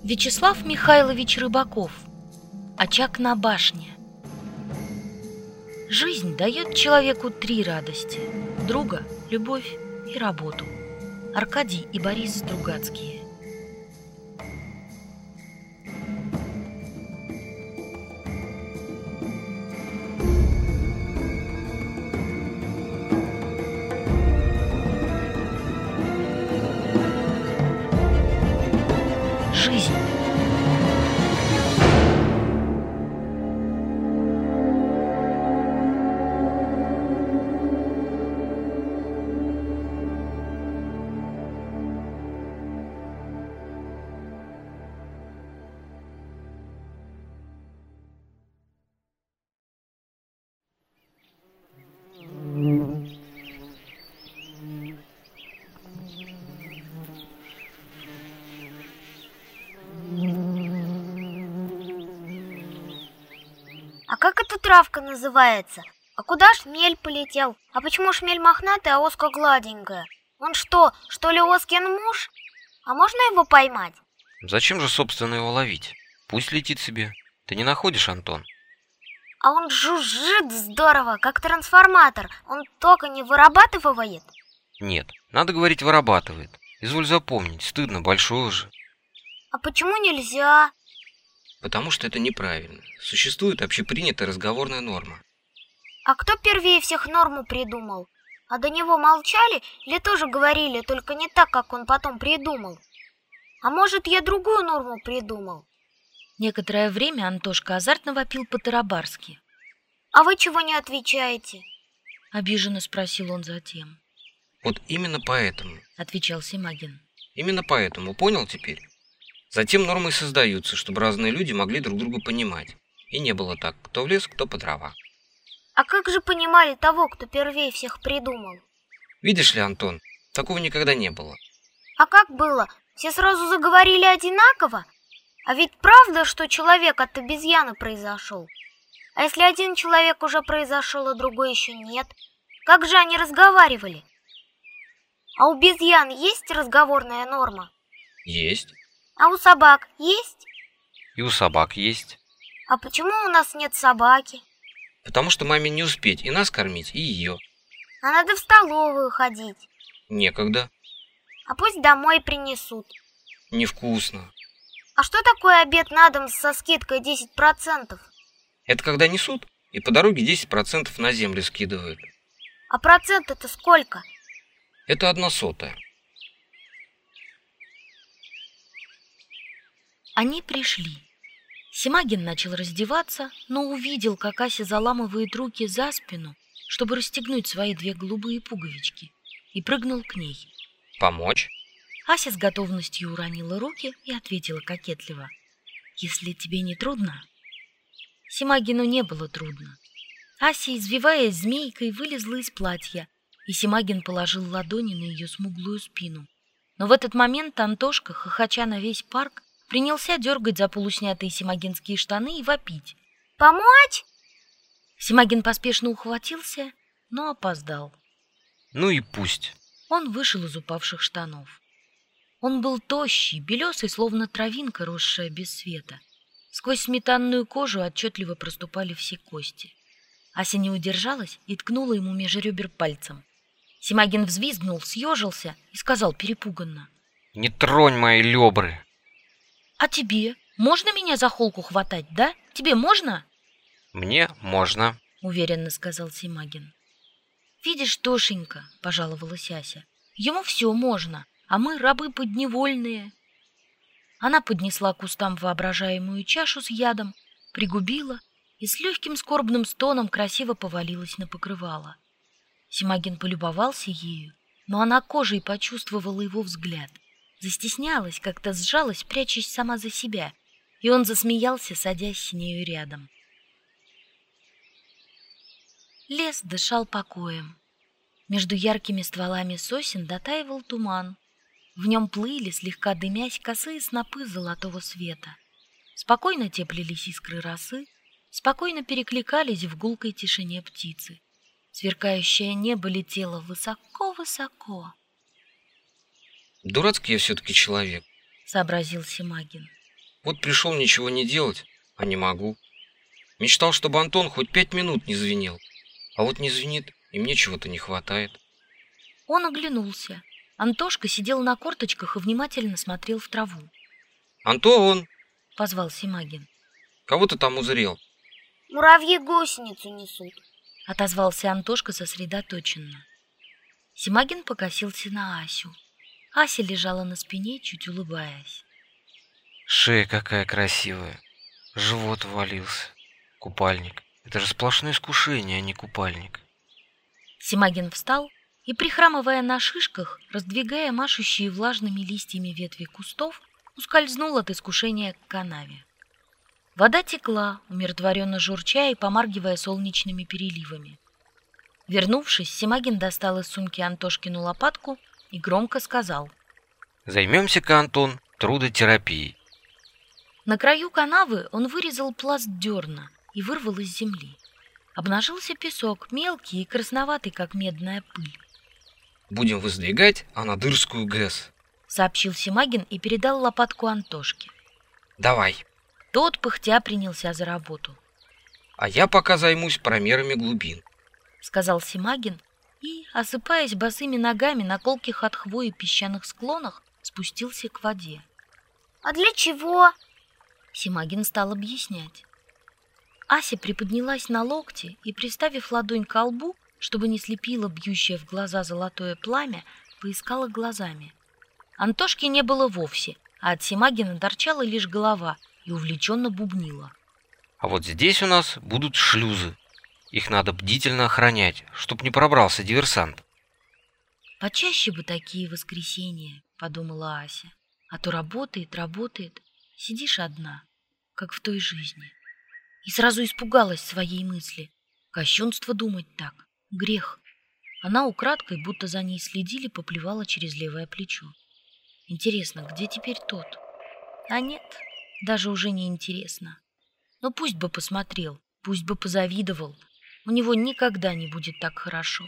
Вячеслав Михайлович Рыбаков. Очаг на башне. Жизнь дает человеку 3 радости: друга, любовь и работу. Аркадий и Борис Стругацкие. Жизнь. А как эта травка называется? А куда шмель полетел? А почему шмель мохнатый, а оска гладенькая? Он что ли Оскин муж? А можно его поймать? Зачем же, собственно, его ловить? Пусть летит себе. Ты не находишь, Антон? А он жужжит здорово, как трансформатор. Он тока не вырабатывает? Нет, надо говорить, вырабатывает. Изволь запомнить, стыдно, большое же. А почему нельзя? Потому что это неправильно. Существует общепринятая разговорная норма. А кто первее всех норму придумал? А до него молчали или тоже говорили, только не так, как он потом придумал? А может, я другую норму придумал? Некоторое время Антошка азартно вопил по-тарабарски. А вы чего не отвечаете? Обиженно спросил он затем. Вот именно поэтому, Отвечал Симагин. именно поэтому, понял теперь? Затем нормы создаются, чтобы разные люди могли друг друга понимать. И не было так, кто в лес, кто по дрова. А как же понимали того, кто первее всех придумал? Видишь ли, Антон, такого никогда не было. А как было? Все сразу заговорили одинаково? А ведь правда, что человек от обезьяны произошел? А если один человек уже произошел, а другой еще нет? Как же они разговаривали? А у обезьян есть разговорная норма? Есть. А у собак есть? И у собак есть. А почему у нас нет собаки? Потому что маме не успеть и нас кормить, и ее. А надо в столовую ходить. Некогда. А пусть домой принесут. Невкусно. А что такое обед на дом со скидкой 10%? Это когда несут, и по дороге 10% на землю скидывают. А процент это сколько? Это 1/100. Они пришли. Симагин начал раздеваться, но увидел, как Ася заламывает руки за спину, чтобы расстегнуть свои 2 голубые пуговички, и прыгнул к ней. Помочь? Ася с готовностью уронила руки и ответила кокетливо: «Если тебе не трудно». Симагину не было трудно. Ася, извиваясь змейкой, вылезла из платья, и Симагин положил ладони на ее смуглую спину. Но в этот момент Антошка, хохоча на весь парк, принялся дергать за полуснятые симагинские штаны и вопить: Помочь? Симагин поспешно ухватился, но опоздал. Ну и пусть. Он вышел из упавших штанов. Он был тощий, белесый, словно травинка, росшая без света. Сквозь сметанную кожу отчетливо проступали все кости. Ася не удержалась и ткнула ему меж ребер пальцем. Симагин взвизгнул, съежился и сказал перепуганно: Не тронь мои ребры. «А тебе? Можно меня за холку хватать, да? Тебе можно?» Мне можно, уверенно сказал Симагин. «Видишь, Тошенька, — пожаловалась Ася, — ему все можно, а мы рабы подневольные». Она поднесла к кустам воображаемую чашу с ядом, пригубила и с легким скорбным стоном красиво повалилась на покрывало. Симагин полюбовался ею, но она кожей почувствовала его взгляд, застеснялась, как-то сжалась, прячась сама за себя, и он засмеялся, садясь с нею рядом. Лес дышал покоем. Между яркими стволами сосен дотаивал туман. В нем плыли, слегка дымясь, косые снопы золотого света. Спокойно теплились искры росы, спокойно перекликались в гулкой тишине птицы. Сверкающее небо летело высоко-высоко. Дурацкий я все-таки человек, сообразил Симагин. Вот пришел ничего не делать, а не могу. Мечтал, чтобы Антон хоть 5 минут не звенел. А вот не звенит, и мне чего-то не хватает. Он оглянулся. Антошка сидел на корточках и внимательно смотрел в траву. «Антон!» — позвал Симагин. «Кого ты там узрел?» Муравьи гусеницу несут. — отозвался Антошка сосредоточенно. Симагин покосился на Асю. Ася лежала на спине, чуть улыбаясь. Шея какая красивая. Живот ввалился. Купальник. Это же сплошное искушение, а не купальник. Симагин встал и, прихрамывая на шишках, раздвигая машущие влажными листьями ветви кустов, ускользнул от искушения к канаве. Вода текла, умиротворенно журча и помаргивая солнечными переливами. Вернувшись, Симагин достал из сумки Антошкину лопатку и громко сказал: Займемся-ка, Антон, трудотерапией. На краю канавы он вырезал пласт дерна и вырвал из земли. Обнажился песок, мелкий и красноватый, как медная пыль. «Будем воздвигать Анадырскую ГЭС», — сообщил Симагин и передал лопатку Антошке. «Давай. Тот, пыхтя, принялся за работу. А я пока займусь промерами глубин», — сказал Симагин и, осыпаясь босыми ногами на колких от хвои песчаных склонах, спустился к воде. А для чего? Симагин стал объяснять. Ася приподнялась на локте и, приставив ладонь ко лбу, чтобы не слепило бьющее в глаза золотое пламя, поискала глазами. Антошки не было вовсе, а от Симагина торчала лишь голова и увлеченно бубнила. А вот здесь у нас будут шлюзы. Их надо бдительно охранять, чтоб не пробрался диверсант. «Почаще бы такие воскресенья», — подумала Ася. «А то работает, сидишь одна, как в той жизни». И сразу испугалась своей мысли. Кощунство думать так, грех. Она украдкой, будто за ней следили, поплевала через левое плечо. Интересно, где теперь тот? А нет, даже уже не интересно. Но пусть бы посмотрел, пусть бы позавидовал. У него никогда не будет так хорошо.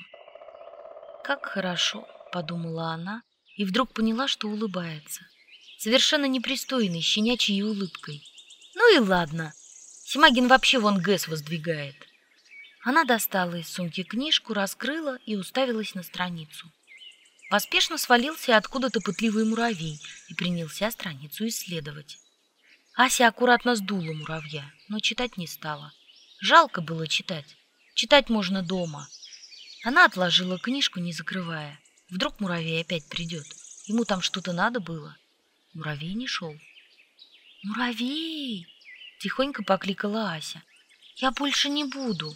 «Как хорошо», — подумала она, и вдруг поняла, что улыбается. Совершенно непристойной, щенячьей улыбкой. Ну и ладно. Симагин вообще вон ГЭС воздвигает. Она достала из сумки книжку, раскрыла и уставилась на страницу. Поспешно свалился откуда-то пытливый муравей и принялся страницу исследовать. Ася аккуратно сдула муравья, но читать не стала. Жалко было читать. Читать можно дома. Она отложила книжку, не закрывая. Вдруг муравей опять придет. Ему там что-то надо было. Муравей не шел. «Муравей!» — тихонько покликала Ася. «Я больше не буду».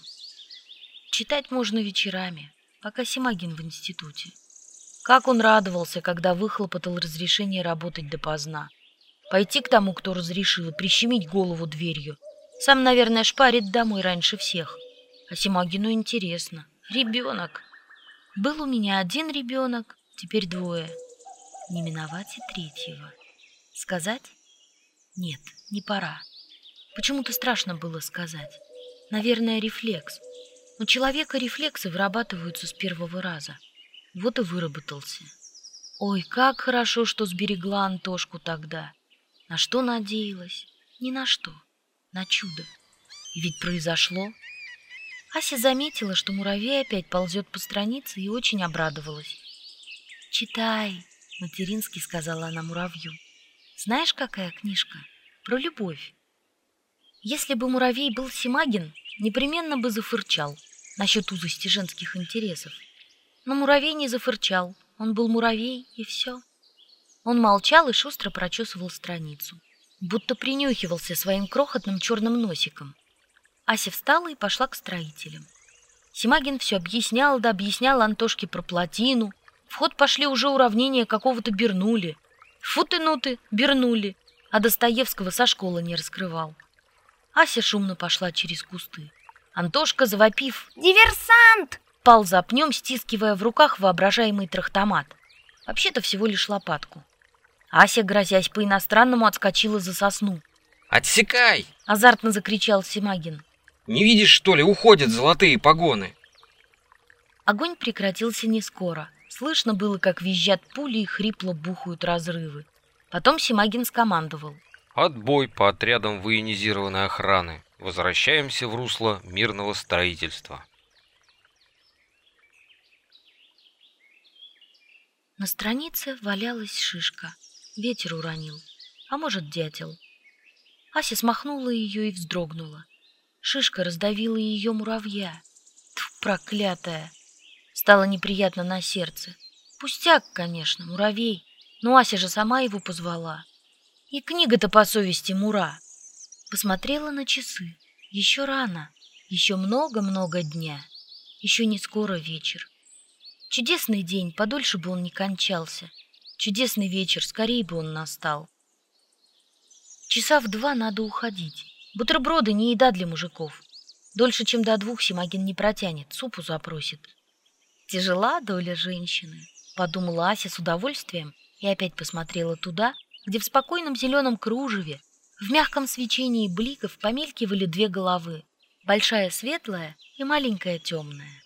Читать можно вечерами, пока Симагин в институте. Как он радовался, когда выхлопотал разрешение работать допоздна. Пойти к тому, кто разрешил, и прищемить голову дверью. Сам, наверное, шпарит домой раньше всех. А Симагину интересно. Ребенок. Был у меня один ребенок, теперь двое. Не миновать и третьего. Сказать? Нет, не пора. Почему-то страшно было сказать. Наверное, рефлекс. У человека рефлексы вырабатываются с первого раза. Вот и выработался. Ой, как хорошо, что сберегла Антошку тогда. На что надеялась? Ни на что. На чудо. И ведь произошло. Ася заметила, что муравей опять ползет по странице, и очень обрадовалась. «Читай», — матерински сказала она муравью. «Знаешь, какая книжка? Про любовь». Если бы муравей был Симагин, непременно бы зафырчал насчет узости женских интересов. Но муравей не зафырчал, он был муравей, и все. Он молчал и шустро прочесывал страницу, будто принюхивался своим крохотным черным носиком. Ася встала и пошла к строителям. Симагин все объяснял да объяснял Антошке про плотину. В ход пошли уже уравнения какого-то Бернулли. Фу ты, ну ты, Бернулли, а Достоевского со школы не раскрывал. Ася шумно пошла через кусты. Антошка, завопив Диверсант! пал за пнем, стискивая в руках воображаемый трахтомат. Вообще-то всего лишь лопатку. Ася, грозясь по-иностранному, отскочила за сосну. «Отсекай!» — азартно закричал Симагин. «Не видишь, что ли, уходят золотые погоны?» Огонь прекратился не скоро. Слышно было, как визжат пули и хрипло бухают разрывы. Потом Симагин скомандовал. Отбой по отрядам военизированной охраны. Возвращаемся в русло мирного строительства. На странице валялась шишка. Ветер уронил, а может, дятел. Ася смахнула ее и вздрогнула. Шишка раздавила ее муравья. Тьфу, проклятая! Стало неприятно на сердце. Пустяк, конечно, муравей, но Ася же сама его позвала. И книга-то по совести Мура. Посмотрела на часы. Еще рано, еще много-много дня. Еще не скоро вечер. Чудесный день, подольше бы он не кончался. Чудесный вечер, скорее бы он настал. Часа в 2 надо уходить. Бутерброды не еда для мужиков. Дольше, чем до 2 Симагин не протянет, супу запросит. Тяжела доля женщины, подумала Ася с удовольствием и опять посмотрела туда, где в спокойном зеленом кружеве, в мягком свечении бликов помелькивали 2 головы, большая светлая и маленькая темная.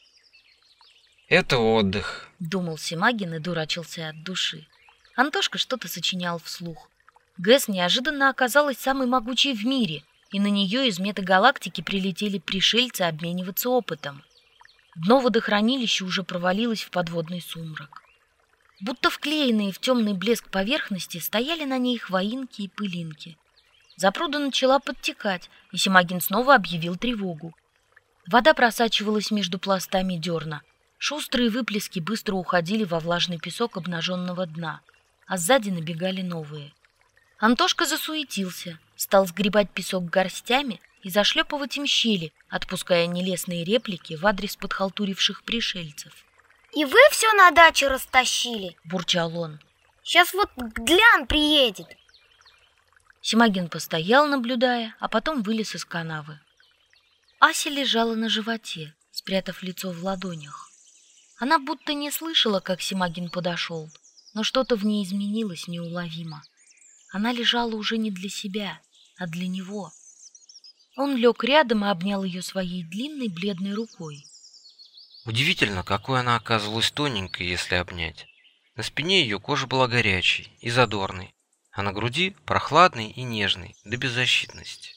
Это отдых, Думал Симагин и дурачился от души. Антошка что-то сочинял вслух. ГЭС неожиданно оказалась самой могучей в мире, и на нее из метагалактики прилетели пришельцы обмениваться опытом. Дно водохранилища уже провалилось в подводный сумрак. Будто вклеенные в темный блеск поверхности стояли на ней хвоинки и пылинки. Запруда начала подтекать, и Симагин снова объявил тревогу. Вода просачивалась между пластами дерна. Шустрые выплески быстро уходили во влажный песок обнаженного дна, а сзади набегали новые. Антошка засуетился, стал сгребать песок горстями и зашлепывать им щели, отпуская нелестные реплики в адрес подхалтуривших пришельцев. И вы все на даче растащили? Бурчал он. Сейчас вот Глян приедет. Симагин постоял, наблюдая, а потом вылез из канавы. Ася лежала на животе, спрятав лицо в ладонях. Она будто не слышала, как Симагин подошел, но что-то в ней изменилось неуловимо. Она лежала уже не для себя, а для него. Он лег рядом и обнял ее своей длинной бледной рукой. Удивительно, какой она оказалась тоненькой, если обнять. На спине ее кожа была горячей и задорной, а на груди прохладной и нежной, до беззащитности.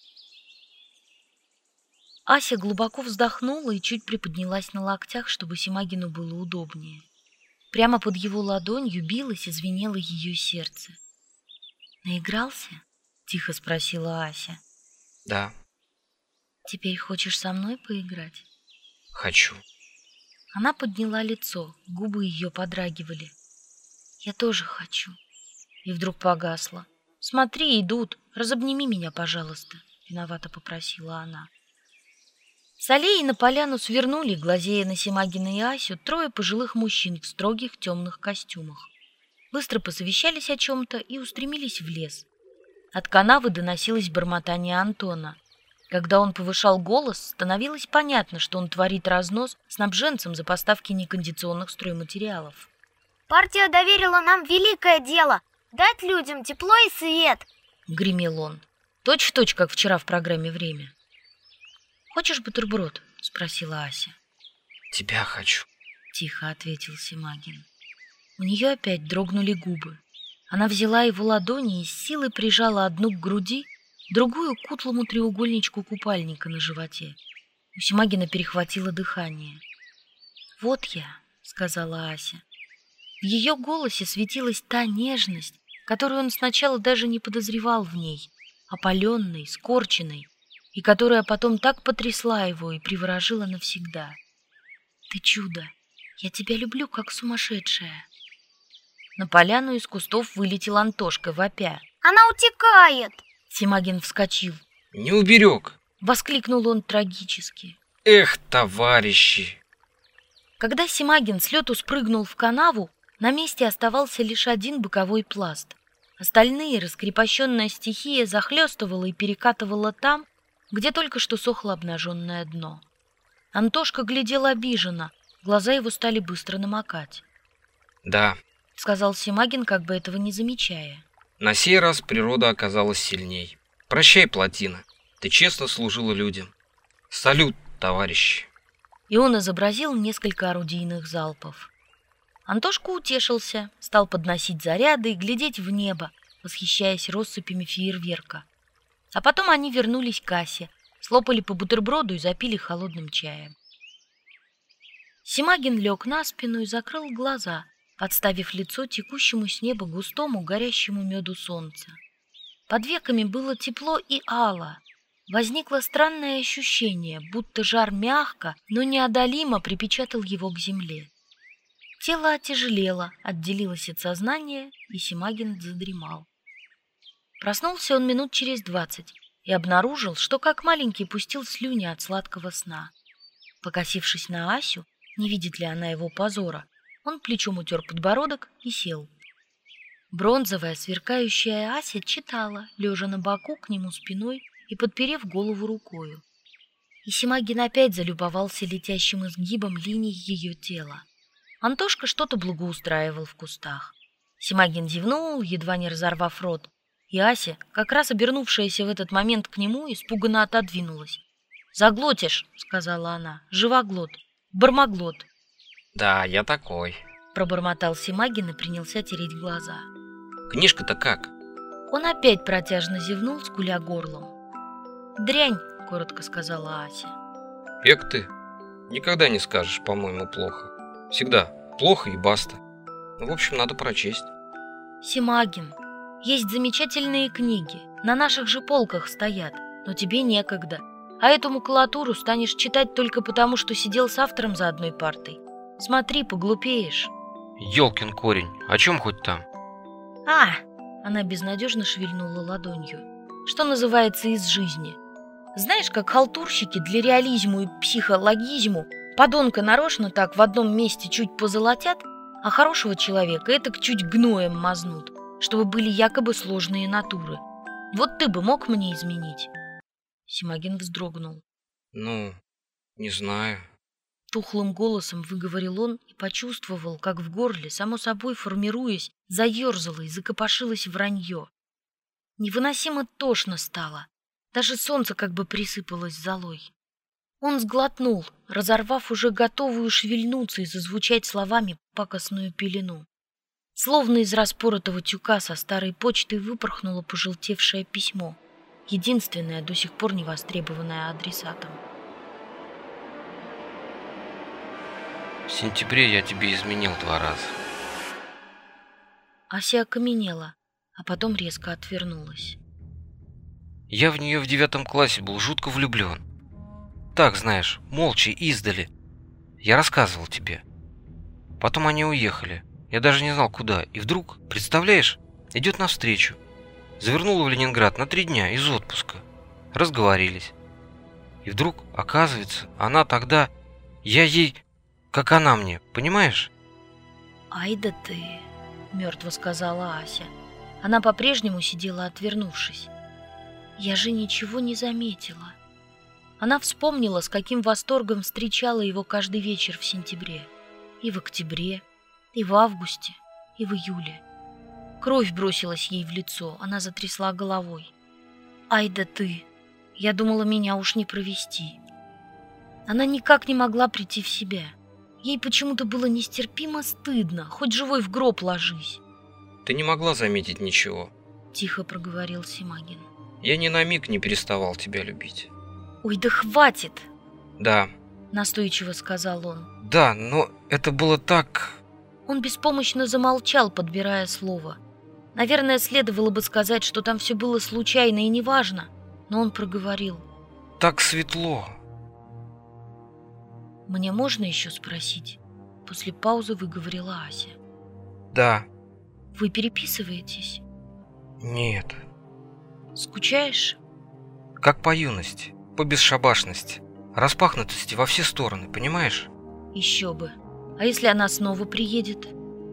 Ася глубоко вздохнула и чуть приподнялась на локтях, чтобы Симагину было удобнее. Прямо под его ладонью билось и звенело ее сердце. «Наигрался?» — тихо спросила Ася. Да, «Теперь хочешь со мной поиграть?» хочу. Она подняла лицо, губы ее подрагивали. «Я тоже хочу». И вдруг погасла. «Смотри, идут, разобними меня, пожалуйста», — виновато попросила она. С аллеи на поляну свернули, глазея на Симагина и Асю, 3 пожилых мужчин в строгих темных костюмах. Быстро посовещались о чем-то и устремились в лес. От канавы доносилось бормотание Антона. Когда он повышал голос, становилось понятно, что он творит разнос снабженцам за поставки некондиционных стройматериалов. Партия доверила нам великое дело — дать людям тепло и свет. Гремел он. Точь-в-точь, как вчера в программе «Время». «Хочешь бутерброд?» — спросила Ася. Тебя хочу. Тихо ответил Симагин. У нее опять дрогнули губы. Она взяла его ладони и с силой прижала одну к груди, другую к утлому треугольничку купальника на животе. У Симагина перехватило дыхание. «Вот я», — сказала Ася. В ее голосе светилась та нежность, которую он сначала даже не подозревал в ней, опаленной, скорченной, и которая потом так потрясла его и приворожила навсегда. «Ты чудо! Я тебя люблю, как сумасшедшая!» На поляну из кустов вылетел Антошка, вопя. Она утекает. Симагин вскочил. Не уберег. Воскликнул он трагически. Эх, товарищи! Когда Симагин с лету спрыгнул в канаву, на месте оставался лишь один боковой пласт. Остальные раскрепощенная стихия захлестывала и перекатывала там, где только что сохло обнаженное дно. Антошка глядел обиженно, глаза его стали быстро намокать. Да, — сказал Симагин, как бы этого не замечая. На сей раз природа оказалась сильней. Прощай, плотина, ты честно служила людям. Салют, товарищи. И он изобразил несколько орудийных залпов. Антошка утешился, стал подносить заряды и глядеть в небо, восхищаясь россыпями фейерверка. А потом они вернулись к Асе, слопали по бутерброду и запили холодным чаем. Симагин лег на спину и закрыл глаза, подставив лицо текущему с неба густому горящему меду солнца. Под веками было тепло и ало. Возникло странное ощущение, будто жар мягко, но неодолимо припечатал его к земле. Тело отяжелело, отделилось от сознания, и Симагин задремал. Проснулся он минут через 20 и обнаружил, что как маленький пустил слюни от сладкого сна. Покосившись на Асю, не видит ли она его позора, он плечом утер подбородок и сел. Бронзовая, сверкающая Ася читала, лежа на боку к нему спиной и подперев голову рукою. И Симагин опять залюбовался летящим изгибом линий ее тела. Антошка что-то благоустраивал в кустах. Симагин зевнул, едва не разорвав рот, и Ася, как раз обернувшаяся в этот момент к нему, испуганно отодвинулась. «Заглотишь», — сказала она, — «живоглот, бармаглот». Да, я такой. Пробормотал Симагин и принялся тереть глаза. Книжка-то как? Он опять протяжно зевнул, скуля горлом. «Дрянь», — коротко сказала Ася. Эк ты, никогда не скажешь, по-моему, плохо. Всегда плохо и баста. В общем, надо прочесть. «Симагин, есть замечательные книги, на наших же полках стоят, но тебе некогда. А эту макулатуру станешь читать только потому, что сидел с автором за одной партой. Смотри, поглупеешь». Ёлкин корень, о чем хоть там? Она безнадежно шевельнула ладонью. «Что называется из жизни. Знаешь, как халтурщики для реализму и психологизму подонка нарочно так в одном месте чуть позолотят, а хорошего человека этак чуть гноем мазнут, чтобы были якобы сложные натуры. Вот ты бы мог мне изменить?» Симагин вздрогнул. Ну, не знаю. Тухлым голосом выговорил он и почувствовал, как в горле, само собой формируясь, заерзало и закопошилось вранье. Невыносимо тошно стало. Даже солнце как бы присыпалось золой. Он сглотнул, разорвав уже готовую шевельнуться и зазвучать словами пакостную пелену. Словно из распоротого тюка со старой почтой выпорхнуло пожелтевшее письмо, единственное до сих пор не востребованное адресатом. В сентябре я тебе изменил 2 раза. Ася окаменела, а потом резко отвернулась. Я в нее в 9 классе был жутко влюблен. Так, знаешь, молча, издали. Я рассказывал тебе. Потом они уехали. Я даже не знал, куда. И вдруг, представляешь, идет навстречу. Завернула в Ленинград на 3 дня из отпуска. Разговорились. И вдруг, оказывается, она тогда... Я ей... Как она мне, понимаешь? «Ай да ты», — мертво сказала Ася. Она по-прежнему сидела, отвернувшись. «Я же ничего не заметила». Она вспомнила, с каким восторгом встречала его каждый вечер в сентябре. И в октябре, и в августе, и в июле. Кровь бросилась ей в лицо, она затрясла головой. «Ай да ты! Я думала, меня уж не провести». Она никак не могла прийти в себя. Ей почему-то было нестерпимо стыдно, хоть живой в гроб ложись. Ты не могла заметить ничего. Тихо проговорил Симагин. Я ни на миг не переставал тебя любить. Ой, да хватит! Да. Настойчиво сказал он. Да, но это было так... Он беспомощно замолчал, подбирая слово. Наверное, следовало бы сказать, что там все было случайно и неважно, но он проговорил. Так светло. «Мне можно еще спросить?» После паузы выговорила Ася. Да. «Вы переписываетесь?» Нет. «Скучаешь?» Как по юности, по бесшабашности, распахнутости во все стороны, понимаешь? «Еще бы. А если она снова приедет?»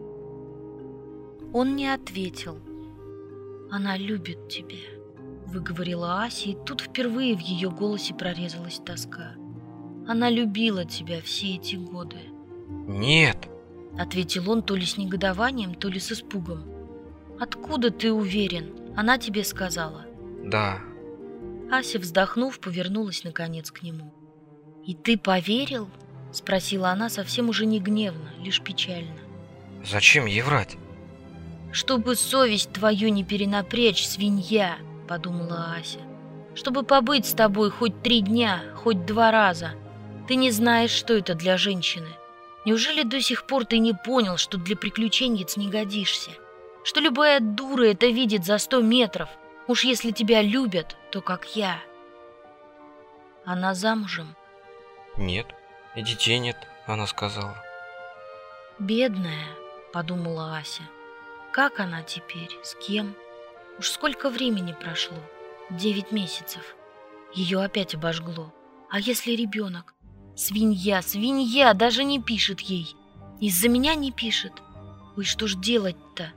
Он не ответил. «Она любит тебя», — выговорила Ася, и тут впервые в ее голосе прорезалась тоска. «Она любила тебя все эти годы». Нет, — ответил он то ли с негодованием, то ли с испугом. «Откуда ты уверен? Она тебе сказала?» Да. Ася, вздохнув, повернулась наконец к нему. «И ты поверил?» — спросила она совсем уже не гневно, лишь печально. Зачем ей врать? «Чтобы совесть твою не перенапрячь, свинья», — подумала Ася. «Чтобы побыть с тобой хоть 3 дня, хоть 2 раза. Ты не знаешь, что это для женщины. Неужели до сих пор ты не понял, что для приключенец не годишься? Что любая дура это видит за 100 метров? Уж если тебя любят, то как я». «Она замужем?» Нет, и детей нет, она сказала. «Бедная», — подумала Ася. «Как она теперь? С кем? Уж сколько времени прошло? 9 месяцев. Ее опять обожгло. А если ребенок? Свинья, свинья, даже не пишет ей. Из-за меня не пишет. Ой, что ж делать-то?»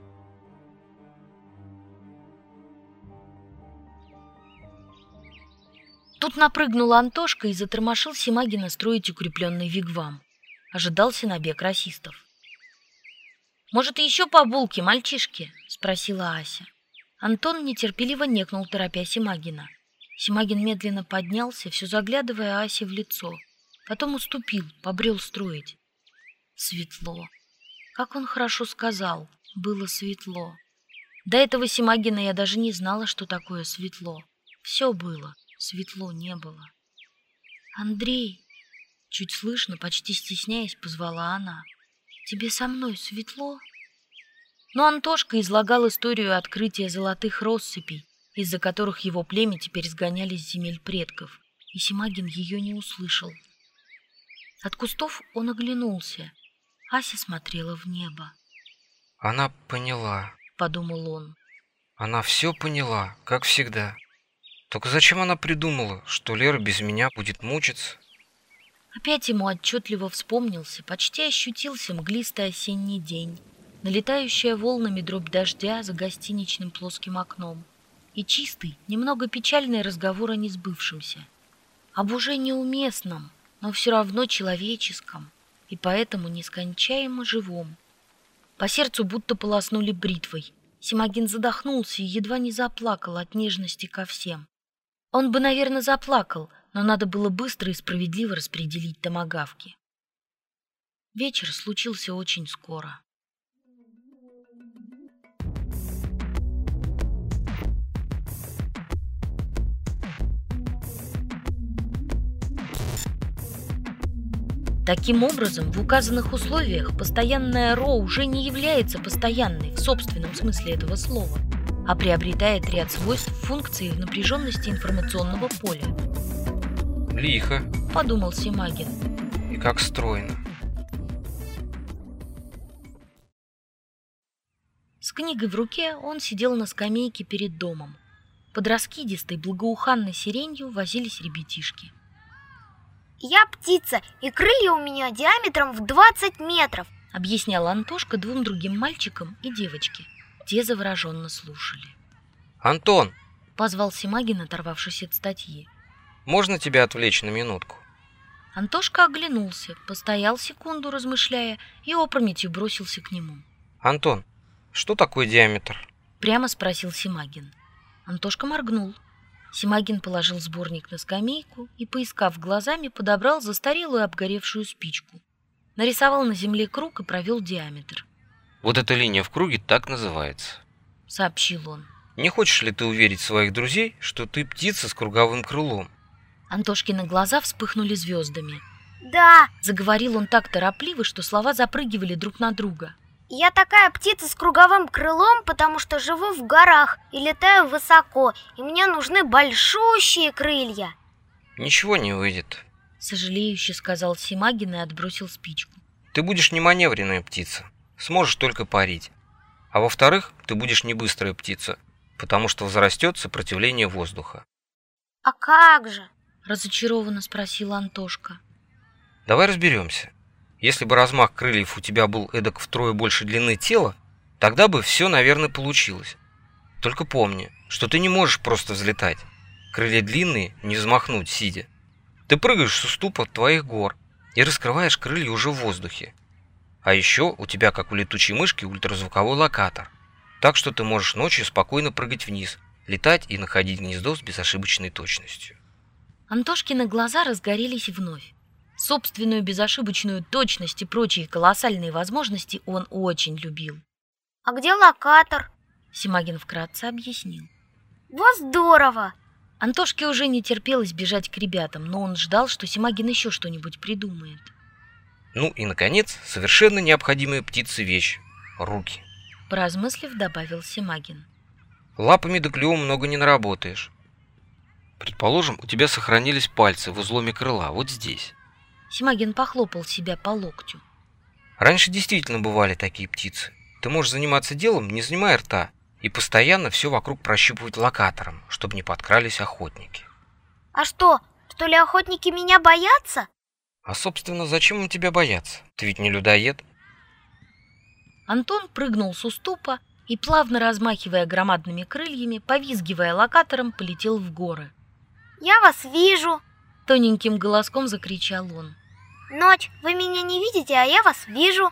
Тут напрыгнул Антошка и затормошил Симагина строить укрепленный вигвам. Ожидался набег расистов. «Может, еще по булке, мальчишки?» — спросила Ася. Антон нетерпеливо некнул, торопя Симагина. Симагин медленно поднялся, все заглядывая Асе в лицо. Потом уступил, побрел строить. Светло. Как он хорошо сказал, было светло. До этого Симагина я даже не знала, что такое светло. Все было, светло не было. «Андрей!» — чуть слышно, почти стесняясь, позвала она. «Тебе со мной светло?» Но Антошка излагал историю открытия золотых россыпей, из-за которых его племя теперь сгоняли с земель предков, и Симагин ее не услышал. От кустов он оглянулся. Ася смотрела в небо. Она поняла, — подумал он. Она все поняла, как всегда. Только зачем она придумала, что Лера без меня будет мучиться? Опять ему отчетливо вспомнился, почти ощутился мглистый осенний день, налетающая волнами дробь дождя за гостиничным плоским окном и чистый, немного печальный разговор о несбывшемся, об уже неуместном, но все равно человеческом и поэтому нескончаемо живом. По сердцу будто полоснули бритвой. Симагин задохнулся и едва не заплакал от нежности ко всем. Он бы, наверное, заплакал, но надо было быстро и справедливо распределить томагавки. Вечер случился очень скоро. Таким образом, в указанных условиях постоянная РО уже не является постоянной в собственном смысле этого слова, а приобретает ряд свойств функции в напряженности информационного поля. Лихо, подумал Симагин. И как стройно. С книгой в руке он сидел на скамейке перед домом. Под раскидистой благоуханной сиренью возились ребятишки. «Я птица, и крылья у меня диаметром в 20 метров», объяснял Антошка 2 другим мальчикам и девочке. Те завороженно слушали. «Антон!» — позвал Симагин, оторвавшись от статьи. «Можно тебя отвлечь на минутку?» Антошка оглянулся, постоял секунду, размышляя, и опрометью бросился к нему. «Антон, что такое диаметр?» — прямо спросил Симагин. Антошка моргнул. Симагин положил сборник на скамейку и, поискав глазами, подобрал застарелую обгоревшую спичку. Нарисовал на земле круг и провел диаметр. «Вот эта линия в круге так называется», — сообщил он. «Не хочешь ли ты уверить своих друзей, что ты птица с круговым крылом?» Антошкины глаза вспыхнули звездами. «Да!» — заговорил он так торопливо, что слова запрыгивали друг на друга. «Я такая птица с круговым крылом, потому что живу в горах и летаю высоко, и мне нужны большущие крылья». «Ничего не выйдет», — сожалеюще сказал Симагин и отбросил спичку. «Ты будешь не маневренная птица, сможешь только парить. А во-вторых, ты будешь не быстрая птица, потому что возрастет сопротивление воздуха». «А как же?» — разочарованно спросил Антошка. «Давай разберемся. Если бы размах крыльев у тебя был эдак втрое больше длины тела, тогда бы все, наверное, получилось. Только помни, что ты не можешь просто взлетать. Крылья длинные, не взмахнуть, сидя. Ты прыгаешь с уступа твоих гор и раскрываешь крылья уже в воздухе. А еще у тебя, как у летучей мышки, ультразвуковой локатор. Так что ты можешь ночью спокойно прыгать вниз, летать и находить гнездо с безошибочной точностью». Антошкины глаза разгорелись вновь. Собственную безошибочную точность и прочие колоссальные возможности он очень любил. А где локатор? Симагин вкратце объяснил. Вот здорово! Антошке уже не терпелось бежать к ребятам, но он ждал, что Симагин еще что-нибудь придумает. Ну и, наконец, совершенно необходимая птице вещь — руки. Поразмыслив, добавил Симагин. Лапами да клювом много не наработаешь. Предположим, у тебя сохранились пальцы в изломе крыла, вот здесь. Симагин похлопал себя по локтю. Раньше действительно бывали такие птицы. Ты можешь заниматься делом, не занимая рта, и постоянно все вокруг прощупывать локатором, чтобы не подкрались охотники. А что ли охотники меня боятся? А, собственно, зачем им тебя бояться? Ты ведь не людоед. Антон прыгнул с уступа и, плавно размахивая громадными крыльями, повизгивая локатором, полетел в горы. Я вас вижу! Тоненьким голоском закричал он. Ночь, вы меня не видите, а я вас вижу.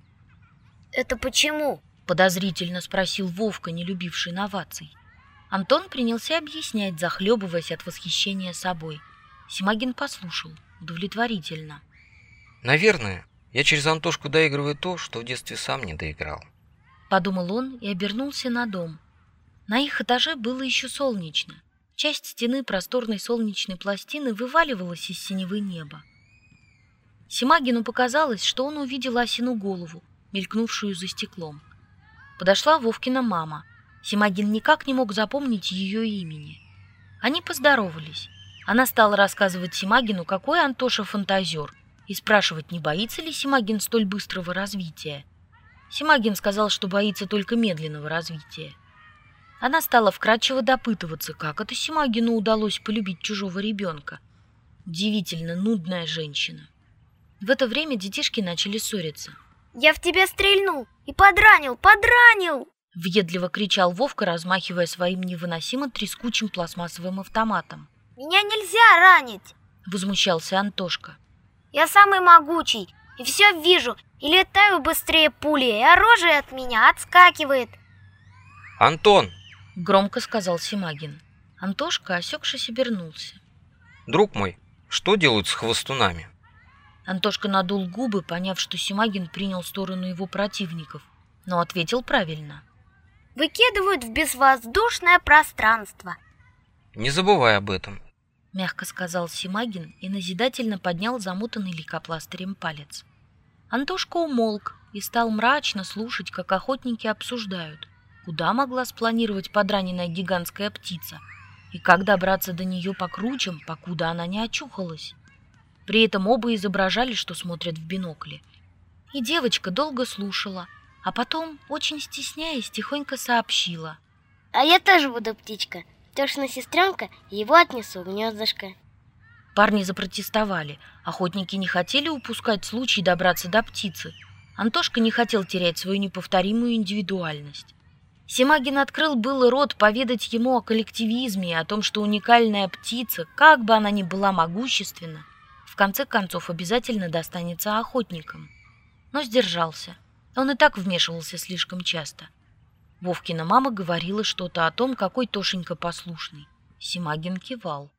Это почему? Подозрительно спросил Вовка, не любивший новаций. Антон принялся объяснять, захлебываясь от восхищения собой. Симагин послушал удовлетворительно. Наверное, я через Антошку доигрываю то, что в детстве сам не доиграл. Подумал он и обернулся на дом. На их этаже было еще солнечно. Часть стены просторной солнечной пластины вываливалась из синевы неба. Симагину показалось, что он увидел Асину голову, мелькнувшую за стеклом. Подошла Вовкина мама. Симагин никак не мог запомнить ее имени. Они поздоровались. Она стала рассказывать Симагину, какой Антоша фантазер, и спрашивать, не боится ли Симагин столь быстрого развития. Симагин сказал, что боится только медленного развития. Она стала вкратчиво допытываться, как это Симагину удалось полюбить чужого ребенка. Удивительно нудная женщина. В это время детишки начали ссориться. Я в тебя стрельнул и подранил! Въедливо кричал Вовка, размахивая своим невыносимо трескучим пластмассовым автоматом. Меня нельзя ранить! Возмущался Антошка. Я самый могучий, и все вижу, и летаю быстрее пули, и оружие от меня отскакивает. Антон! Громко сказал Симагин. Антошка, осекшись, обернулся. Друг мой, что делают с хвостунами? Антошка надул губы, поняв, что Симагин принял сторону его противников, но ответил правильно. Выкидывают в безвоздушное пространство. Не забывай об этом. Мягко сказал Симагин и назидательно поднял замотанный лейкопластырем палец. Антошка умолк и стал мрачно слушать, как охотники обсуждают, куда могла спланировать подраненная гигантская птица и как добраться до нее по кручам, покуда она не очухалась. При этом оба изображали, что смотрят в бинокли. И девочка долго слушала, а потом, очень стесняясь, тихонько сообщила. А я тоже буду птичка. Тошина сестренка, его отнесу в гнездышко. Парни запротестовали. Охотники не хотели упускать случай добраться до птицы. Антошка не хотел терять свою неповторимую индивидуальность. Симагин открыл было рот поведать ему о коллективизме и о том, что уникальная птица, как бы она ни была могущественна, в конце концов обязательно достанется охотникам. Но сдержался. Он и так вмешивался слишком часто. Вовкина мама говорила что-то о том, какой Тошенька послушный. Симагин кивал.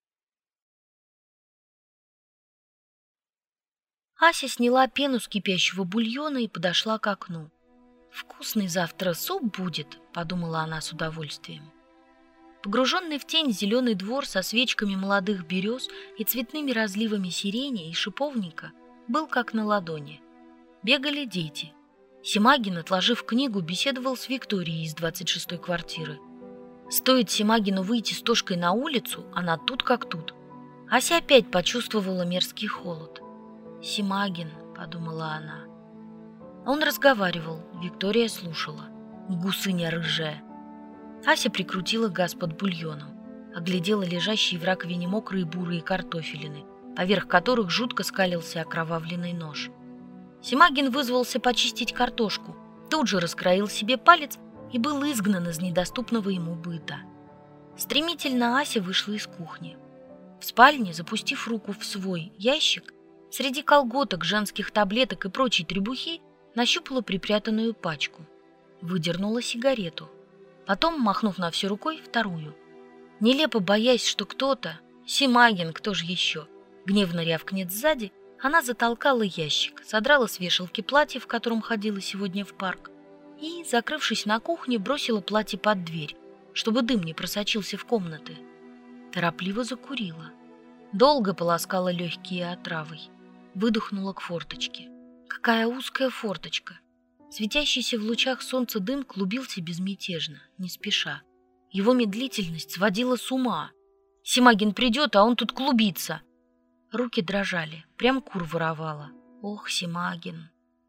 Ася сняла пену с кипящего бульона и подошла к окну. «Вкусный завтра суп будет», — подумала она с удовольствием. Погруженный в тень зеленый двор со свечками молодых берез и цветными разливами сирени и шиповника был как на ладони. Бегали дети. Симагин, отложив книгу, беседовал с Викторией из 26-й квартиры. Стоит Симагину выйти с Тошкой на улицу, она тут как тут. Ася опять почувствовала мерзкий холод. «Симагин», — подумала она. Он разговаривал, Виктория слушала. Гусыня рыжая. Ася прикрутила газ под бульоном, оглядела лежащие в раковине мокрые бурые картофелины, поверх которых жутко скалился окровавленный нож. Симагин вызвался почистить картошку, тут же раскроил себе палец и был изгнан из недоступного ему быта. Стремительно Ася вышла из кухни. В спальне, запустив руку в свой ящик, среди колготок, женских таблеток и прочей требухи нащупала припрятанную пачку. Выдернула сигарету. Потом, махнув на все рукой, вторую. Нелепо боясь, что кто-то, Симагин, кто же еще, гневно рявкнет сзади, она затолкала ящик, содрала с вешалки платье, в котором ходила сегодня в парк, и, закрывшись на кухне, бросила платье под дверь, чтобы дым не просочился в комнаты. Торопливо закурила. Долго полоскала легкие отравой. Выдохнула к форточке. Какая узкая форточка! Светящийся в лучах солнца дым клубился безмятежно, не спеша. Его медлительность сводила с ума. Симагин придет, а он тут клубится. Руки дрожали, прям кур воровала. Ох, Симагин!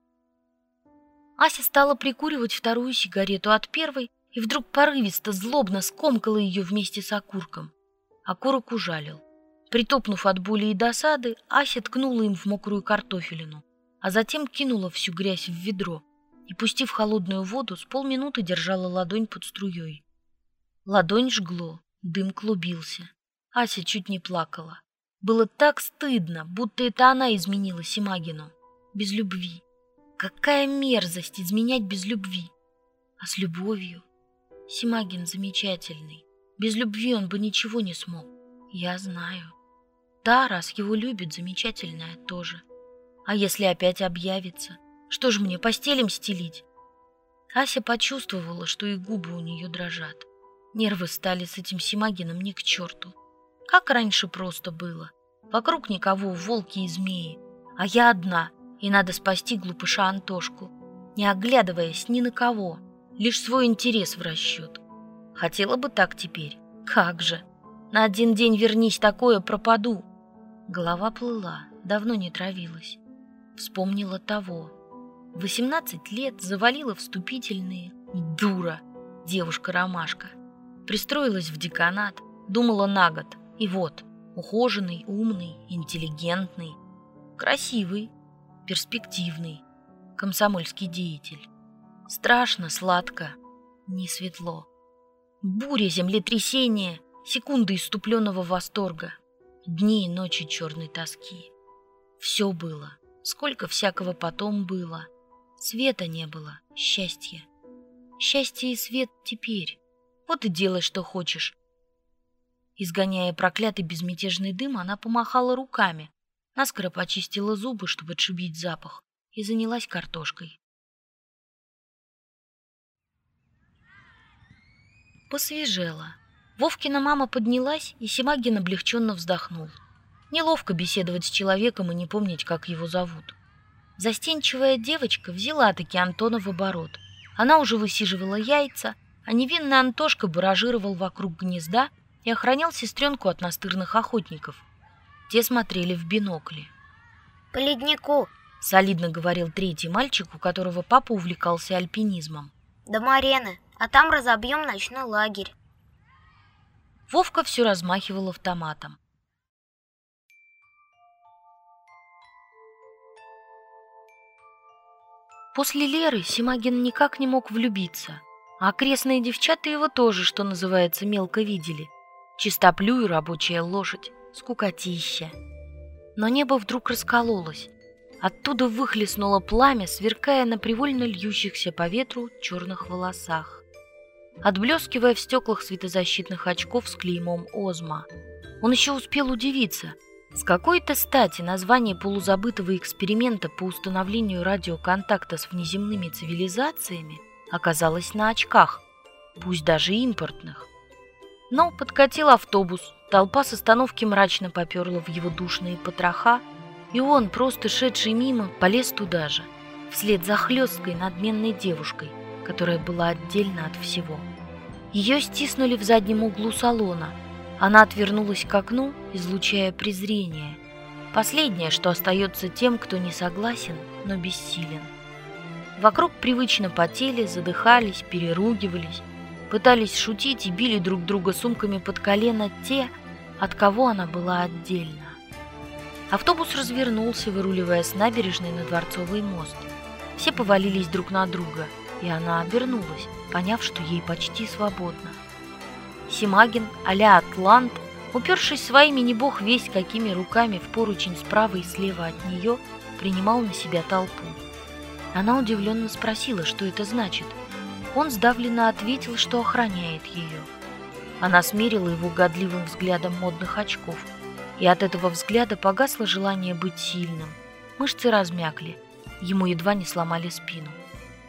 Ася стала прикуривать вторую сигарету от первой и вдруг порывисто, злобно скомкала ее вместе с окурком. Окурок ужалил. Притопнув от боли и досады, Ася ткнула им в мокрую картофелину, а затем кинула всю грязь в ведро и, пустив холодную воду, с полминуты держала ладонь под струей. Ладонь жгло, дым клубился. Ася чуть не плакала. Было так стыдно, будто это она изменила Симагину. Без любви. Какая мерзость изменять без любви. А с любовью? Симагин замечательный. Без любви он бы ничего не смог. Я знаю. Да, раз его любит, замечательная тоже. А если опять объявится? Что ж мне, постелем стелить? Ася почувствовала, что и губы у нее дрожат. Нервы стали с этим Симагиным ни к черту. Как раньше просто было. Вокруг никого, волки и змеи. А я одна, и надо спасти глупыша Антошку. Не оглядываясь ни на кого, лишь свой интерес в расчет. Хотела бы так теперь. Как же. На один день вернись, такое пропаду. Голова плыла, давно не травилась. Вспомнила того. 18 лет завалила вступительные. Дура, девушка-ромашка. Пристроилась в деканат, думала на год. И вот, ухоженный, умный, интеллигентный, красивый, перспективный, комсомольский деятель. Страшно, сладко, не светло. Буря, землетрясение, секунды исступленного восторга, дни и ночи черной тоски. Все было, сколько всякого потом было. Света не было, счастья. Счастье и свет теперь. Вот и делай, что хочешь. Изгоняя проклятый безмятежный дым, она помахала руками, наскоро почистила зубы, чтобы отшибить запах, и занялась картошкой. Посвежело. Вовкина мама поднялась, и Симагин облегченно вздохнул. Неловко беседовать с человеком и не помнить, как его зовут. Застенчивая девочка взяла-таки Антона в оборот. Она уже высиживала яйца, а невинный Антошка баражировал вокруг гнезда и охранял сестренку от настырных охотников. Те смотрели в бинокли. По леднику. Солидно говорил третий мальчик, у которого папа увлекался альпинизмом. До Марены, а там разобьем ночной лагерь. Вовка все размахивал автоматом. После Леры Симагин никак не мог влюбиться, а окрестные девчата его тоже, что называется, мелко видели. Чистоплюй, рабочая лошадь, скукотища. Но небо вдруг раскололось. Оттуда выхлестнуло пламя, сверкая на привольно льющихся по ветру черных волосах, отблескивая в стеклах светозащитных очков с клеймом Озма. Он еще успел удивиться, с какой-то стати название полузабытого эксперимента по установлению радиоконтакта с внеземными цивилизациями оказалось на очках, пусть даже импортных. Но подкатил автобус, толпа с остановки мрачно поперла в его душные потроха, и он, просто шедший мимо, полез туда же, вслед за хлесткой надменной девушкой, которая была отдельно от всего. Ее стиснули в заднем углу салона. Она отвернулась к окну, излучая презрение. Последнее, что остается тем, кто не согласен, но бессилен. Вокруг привычно потели, задыхались, переругивались, пытались шутить и били друг друга сумками под колено те, от кого она была отдельно. Автобус развернулся, выруливая с набережной на Дворцовый мост. Все повалились друг на друга, и она обернулась, поняв, что ей почти свободно. Симагин, а-ля Атлант, упершись своими не бог весть какими руками в поручень справа и слева от нее, принимал на себя толпу. Она удивленно спросила, что это значит. Он сдавленно ответил, что охраняет ее. Она смерила его годливым взглядом модных очков, и от этого взгляда погасло желание быть сильным. Мышцы размякли, ему едва не сломали спину.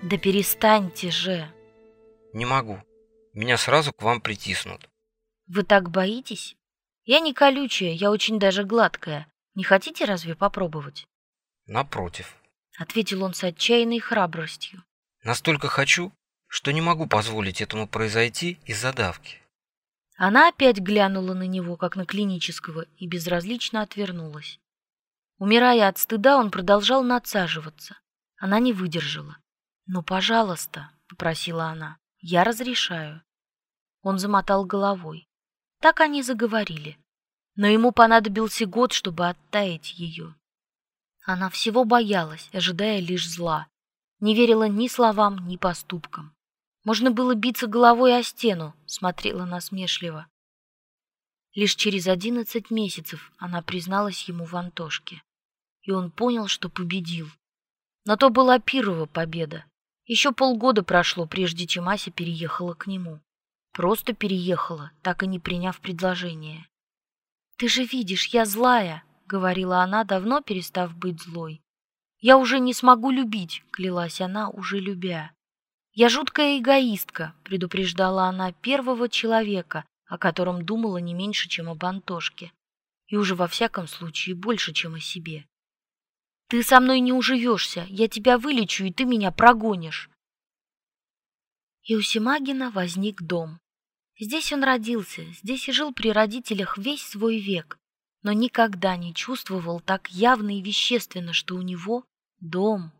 Да перестаньте же. Не могу. Меня сразу к вам притиснут. Вы так боитесь? Я не колючая, я очень даже гладкая. Не хотите разве попробовать? Напротив. Ответил он с отчаянной храбростью. Настолько хочу, что не могу позволить этому произойти из-за давки. Она опять глянула на него, как на клинического, и безразлично отвернулась. Умирая от стыда, он продолжал надсаживаться. Она не выдержала. «Ну, пожалуйста», — попросила она, — «я разрешаю». Он замотал головой. Так они заговорили. Но ему понадобился год, чтобы оттаять ее. Она всего боялась, ожидая лишь зла. Не верила ни словам, ни поступкам. Можно было биться головой о стену, смотрела насмешливо. Лишь через 11 месяцев она призналась ему в Антошке. И он понял, что победил. Но то была пирова победа. Еще полгода прошло, прежде чем Ася переехала к нему. Просто переехала, так и не приняв предложение. «Ты же видишь, я злая», — говорила она, давно перестав быть злой. «Я уже не смогу любить», — клялась она, уже любя. «Я жуткая эгоистка», — предупреждала она первого человека, о котором думала не меньше, чем об Антошке. И уже во всяком случае больше, чем о себе. «Ты со мной не уживешься, я тебя вылечу, и ты меня прогонишь». И у Симагина возник дом. Здесь он родился, здесь и жил при родителях весь свой век, но никогда не чувствовал так явно и вещественно, что у него дом.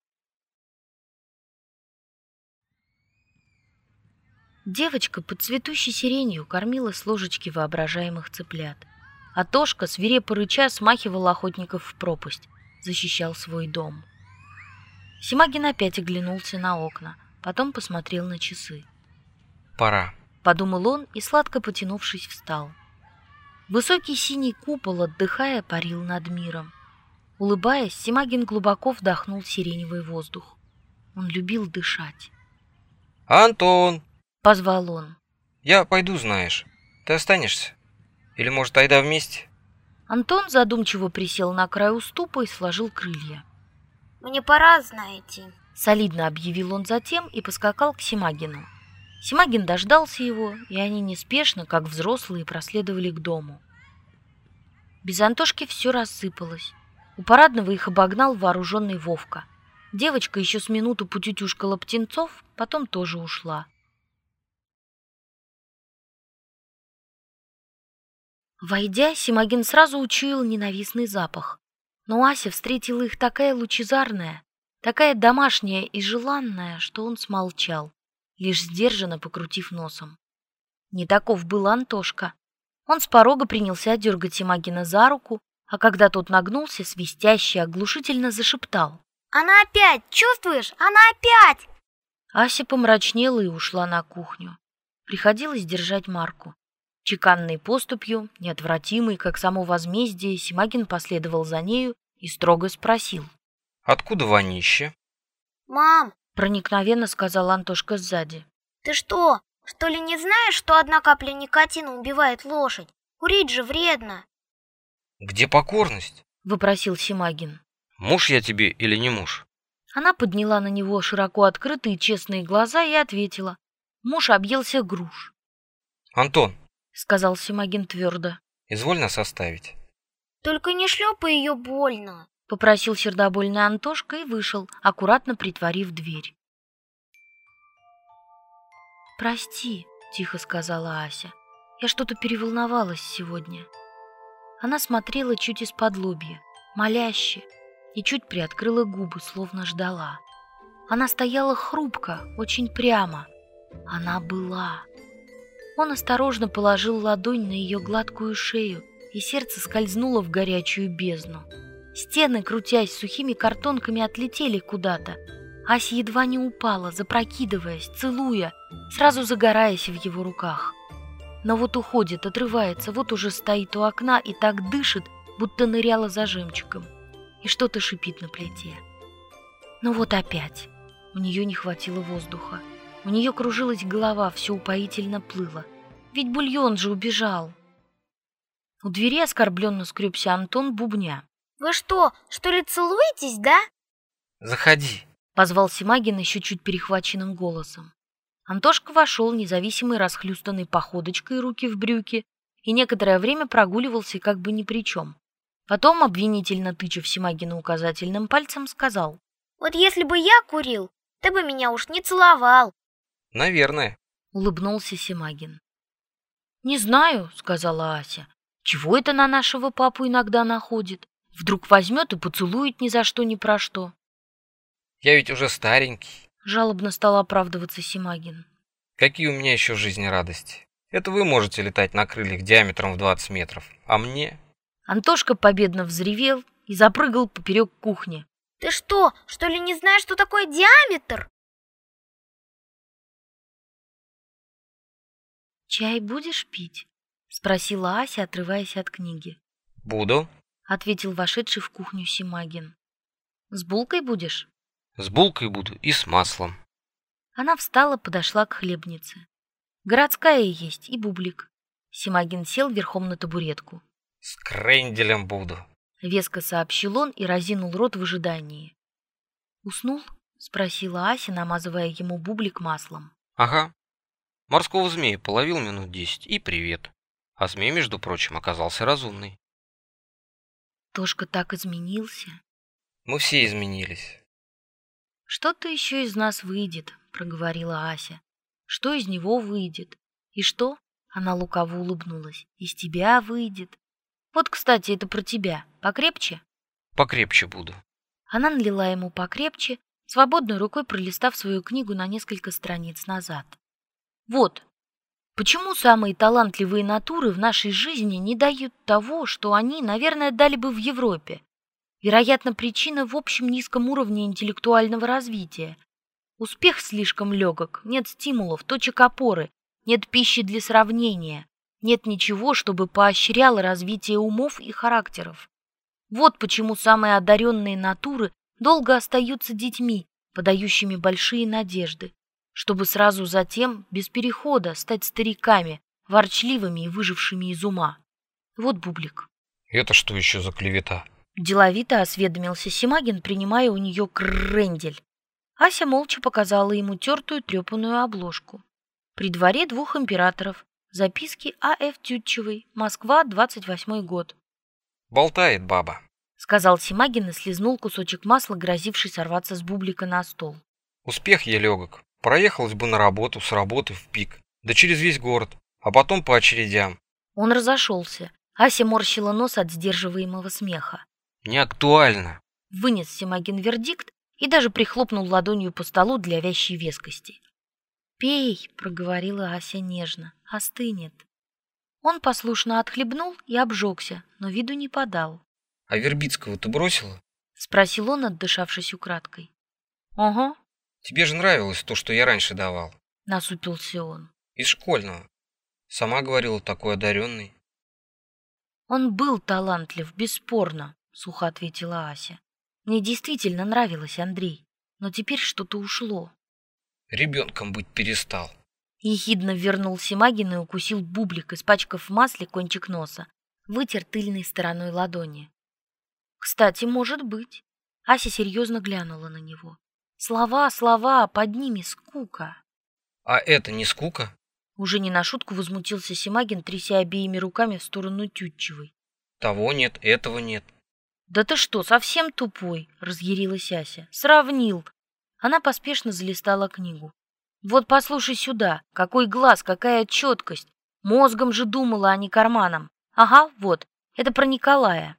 Девочка под цветущей сиренью кормила с ложечки воображаемых цыплят, а Тошка, свирепо рыча, смахивал охотников в пропасть, защищал свой дом. Симагин опять оглянулся на окна, потом посмотрел на часы. Пора. Подумал он и, сладко потянувшись, встал. Высокий синий купол, отдыхая, парил над миром. Улыбаясь, Симагин глубоко вдохнул сиреневый воздух. Он любил дышать. «Антон!» — позвал он. «Я пойду, знаешь. Ты останешься? Или, может, айда вместе?» Антон задумчиво присел на край уступа и сложил крылья. «Мне пора, знаете». Солидно объявил он затем и поскакал к Симагину. Симагин дождался его, и они неспешно, как взрослые, проследовали к дому. Без Антошки все рассыпалось. У парадного их обогнал вооруженный Вовка. Девочка еще с минуту потютюшкала птенцов, потом тоже ушла. Войдя, Симагин сразу учуял ненавистный запах. Но Ася встретила их такая лучезарная, такая домашняя и желанная, что он смолчал, лишь сдержанно покрутив носом. Не таков был Антошка. Он с порога принялся дергать Симагина за руку, а когда тот нагнулся, свистяще, оглушительно зашептал. «Она опять! Чувствуешь? Она опять!» Ася помрачнела и ушла на кухню. Приходилось держать марку. Чеканной поступью, неотвратимой, как само возмездие, Симагин последовал за нею и строго спросил. «Откуда вонище?» «Мам!» — проникновенно сказал Антошка сзади. «Ты что ли не знаешь, что одна капля никотина убивает лошадь? Курить же вредно!» «Где покорность?» — вопросил Симагин. «Муж я тебе или не муж?» Она подняла на него широко открытые честные глаза и ответила. Муж объелся груш. «Антон!» — сказал Симагин твердо. «Изволь нас оставить». «Только не шлепай ее больно!» — попросил сердобольный Антошка и вышел, аккуратно притворив дверь. «Прости», — тихо сказала Ася, — «я что-то переволновалась сегодня». Она смотрела чуть исподлобья, моляще, и чуть приоткрыла губы, словно ждала. Она стояла хрупко, очень прямо. Она была. Он осторожно положил ладонь на ее гладкую шею, и сердце скользнуло в горячую бездну. Стены, крутясь сухими картонками, отлетели куда-то. Ася едва не упала, запрокидываясь, целуя, сразу загораясь в его руках. Но вот уходит, отрывается, вот уже стоит у окна и так дышит, будто ныряла за жемчугом, и что-то шипит на плите. Но вот опять. У нее не хватило воздуха. У нее кружилась голова, все упоительно плыло. Ведь бульон же убежал. У двери оскорбленно скребся Антон, бубня. «Вы что ли целуетесь, да?» «Заходи», — позвал Симагин еще чуть перехваченным голосом. Антошка вошел независимой расхлюстанной походочкой, руки в брюки, и некоторое время прогуливался как бы ни при чем. Потом, обвинительно тыча в Симагина указательным пальцем, сказал: Вот если бы я курил, ты бы меня уж не целовал. Наверное. — улыбнулся Симагин. «Не знаю», — сказала Ася, — «чего это на нашего папу иногда находит? Вдруг возьмет и поцелует ни за что ни про что». Я ведь уже старенький. Жалобно стал оправдываться Симагин. Какие у меня еще в жизни радости? Это вы можете летать на крыльях диаметром в 20 метров, а мне... Антошка победно взревел и запрыгал поперек кухни. Ты что ли не знаешь, что такое диаметр? «Чай будешь пить?» — спросила Ася, отрываясь от книги. Буду. — ответил вошедший в кухню Симагин. «С булкой будешь?» С булкой буду и с маслом. Она встала, подошла к хлебнице. «Городская есть и бублик». Симагин сел верхом на табуретку. С кренделем буду. Веско сообщил он и разинул рот в ожидании. «Уснул?» — спросила Ася, намазывая ему бублик маслом. Ага. Морского змея половил минут 10 и привет. А змей, между прочим, оказался разумный. Тошка так изменился. Мы все изменились. «Что-то еще из нас выйдет», — проговорила Ася. «Что из него выйдет? И что?» — она лукаво улыбнулась. «Из тебя выйдет. Вот, кстати, это про тебя. Покрепче?» Покрепче буду. Она налила ему покрепче, свободной рукой пролистав свою книгу на несколько страниц назад. «Вот. Почему самые талантливые натуры в нашей жизни не дают того, что они, наверное, дали бы в Европе? Вероятно, причина в общем низком уровне интеллектуального развития. Успех слишком легок, нет стимулов, точек опоры, нет пищи для сравнения, нет ничего, чтобы поощряло развитие умов и характеров. Вот почему самые одаренные натуры долго остаются детьми, подающими большие надежды, чтобы сразу затем, без перехода, стать стариками, ворчливыми и выжившими из ума. Вот бублик». Это что еще за клевета? Деловито осведомился Симагин, принимая у нее крендель. Ася молча показала ему тертую трепанную обложку. «При дворе двух императоров. Записки А.Ф. Тютчевой. Москва, 28-й год», Болтает баба. — сказал Симагин и слезнул кусочек масла, грозивший сорваться с бублика на стол. Успех я легок. Проехалась бы на работу, с работы в пик. Да через весь город. А потом по очередям. Он разошелся. Ася морщила нос от сдерживаемого смеха. Не актуально. Вынес Симагин вердикт и даже прихлопнул ладонью по столу для вящей вескости. «Пей», — проговорила Ася нежно, — «остынет». Он послушно отхлебнул и обжегся, но виду не подал. А Вербицкого ты бросила? — спросил он, отдышавшись украдкой. «Ага», Тебе же нравилось то, что я раньше давал. — насупился он. Из школьного. Сама говорила, такой одаренный. «Он был талантлив, бесспорно», — сухо ответила Ася. «Мне действительно нравилось Андрей, но теперь что-то ушло». Ребенком быть перестал. Ехидно вернул Симагин и укусил бублик, испачкав в масле кончик носа, вытер тыльной стороной ладони. «Кстати, может быть». Ася серьезно глянула на него. Слова, под ними скука». А это не скука? Уже не на шутку возмутился Симагин, тряся обеими руками в сторону Тютчевой. Того нет, этого нет. «Да ты что, совсем тупой?» — разъярилась Ася. «Сравнил». Она поспешно залистала книгу. «Вот послушай сюда. Какой глаз, какая четкость. Мозгом же думала, а не карманом. Ага, вот. Это про Николая».